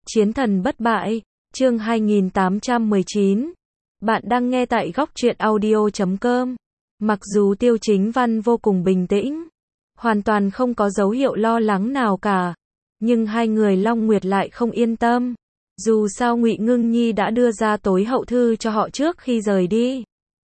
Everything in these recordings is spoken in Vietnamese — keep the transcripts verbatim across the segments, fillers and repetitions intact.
Chiến thần bất bại, chương hai nghìn tám trăm mười chín. Bạn đang nghe tại góc truyện audio chấm com. Mặc dù Tiêu Chính Văn vô cùng bình tĩnh, hoàn toàn không có dấu hiệu lo lắng nào cả, nhưng hai người Long Nguyệt lại không yên tâm. Dù sao Ngụy Ngưng Nhi đã đưa ra tối hậu thư cho họ trước khi rời đi.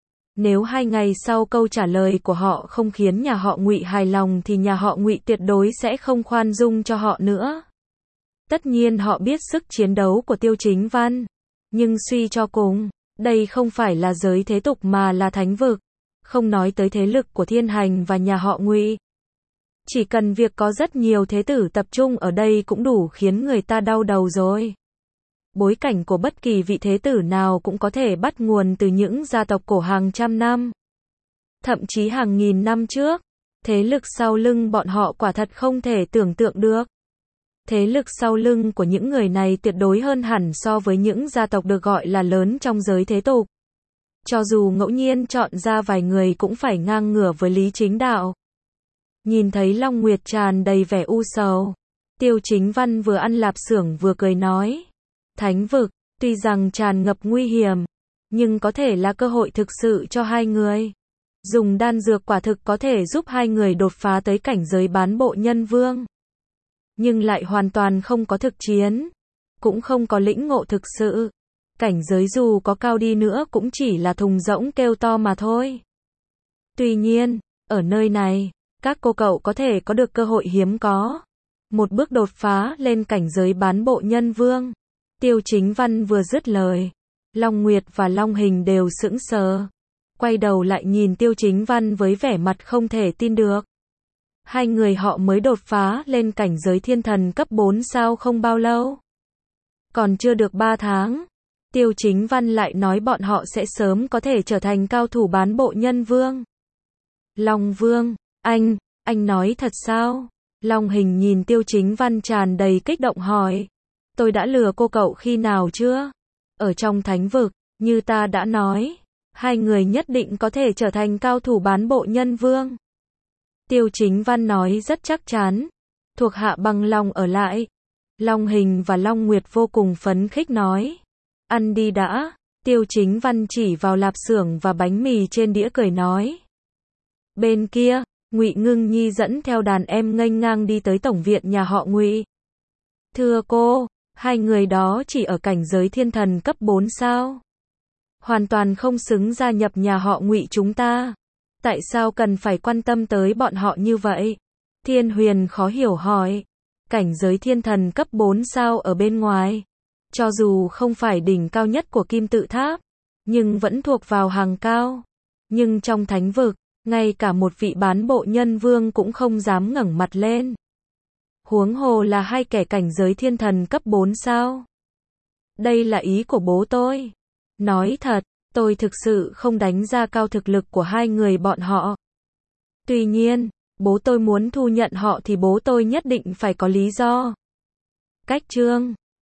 Nếu hai ngày sau câu trả lời của họ không khiến nhà họ Ngụy hài lòng thì nhà họ Ngụy tuyệt đối sẽ không khoan dung cho họ nữa. Tất nhiên họ biết sức chiến đấu của Tiêu Chính Văn, nhưng suy cho cùng, đây không phải là giới thế tục mà là thánh vực, không nói tới thế lực của Thiên Hành và nhà họ Ngụy. Chỉ cần việc có rất nhiều thế tử tập trung ở đây cũng đủ khiến người ta đau đầu rồi. Bối cảnh của bất kỳ vị thế tử nào cũng có thể bắt nguồn từ những gia tộc cổ hàng trăm năm, thậm chí hàng nghìn năm trước. Thế lực sau lưng bọn họ quả thật không thể tưởng tượng được. Thế lực sau lưng của những người này tuyệt đối hơn hẳn so với những gia tộc được gọi là lớn trong giới thế tục. Cho dù ngẫu nhiên chọn ra vài người cũng phải ngang ngửa với lý chính đạo. Nhìn thấy Long Nguyệt tràn đầy vẻ u sầu, Tiêu Chính Văn vừa ăn lạp xưởng vừa cười nói. Thánh vực, tuy rằng tràn ngập nguy hiểm, nhưng có thể là cơ hội thực sự cho hai người. Dùng đan dược quả thực có thể giúp hai người đột phá tới cảnh giới bán bộ nhân vương. Nhưng lại hoàn toàn không có thực chiến, cũng không có lĩnh ngộ thực sự. Cảnh giới dù có cao đi nữa cũng chỉ là thùng rỗng kêu to mà thôi. Tuy nhiên, ở nơi này, các cô cậu có thể có được cơ hội hiếm có. Một bước đột phá lên cảnh giới bán bộ nhân vương. Tiêu Chính Văn vừa dứt lời, Long Nguyệt và Long Hình đều sững sờ. Quay đầu lại nhìn Tiêu Chính Văn với vẻ mặt không thể tin được. Hai người họ mới đột phá lên cảnh giới thiên thần cấp bốn sao không bao lâu. Còn chưa được ba tháng, Tiêu Chính Văn lại nói bọn họ sẽ sớm có thể trở thành cao thủ bán bộ nhân vương. Long Vương, anh, anh nói thật sao? Long Hình nhìn Tiêu Chính Văn tràn đầy kích động hỏi. Tôi đã lừa cô cậu khi nào chưa? Ở trong thánh vực, như ta đã nói, hai người nhất định có thể trở thành cao thủ bán bộ nhân vương. Tiêu Chính Văn nói rất chắc chắn. Thuộc hạ bằng lòng ở lại. Long Hình và Long Nguyệt vô cùng phấn khích nói. Ăn đi đã. Tiêu Chính Văn chỉ vào lạp xưởng và bánh mì trên đĩa cười nói. Bên kia, Ngụy Ngưng Nhi dẫn theo đàn em nghênh ngang đi tới tổng viện nhà họ Ngụy. Thưa cô, hai người đó chỉ ở cảnh giới thiên thần cấp bốn sao? Hoàn toàn không xứng gia nhập nhà họ Ngụy chúng ta. Tại sao cần phải quan tâm tới bọn họ như vậy? Thiên Huyền khó hiểu hỏi. Cảnh giới thiên thần cấp bốn sao ở bên ngoài, cho dù không phải đỉnh cao nhất của Kim Tự Tháp, nhưng vẫn thuộc vào hàng cao. Nhưng trong thánh vực, ngay cả một vị bán bộ nhân vương cũng không dám ngẩng mặt lên. Huống hồ là hai kẻ cảnh giới thiên thần cấp bốn sao. Đây là ý của bố tôi. Nói thật, tôi thực sự không đánh giá cao thực lực của hai người bọn họ. Tuy nhiên, bố tôi muốn thu nhận họ thì bố tôi nhất định phải có lý do. Cách chương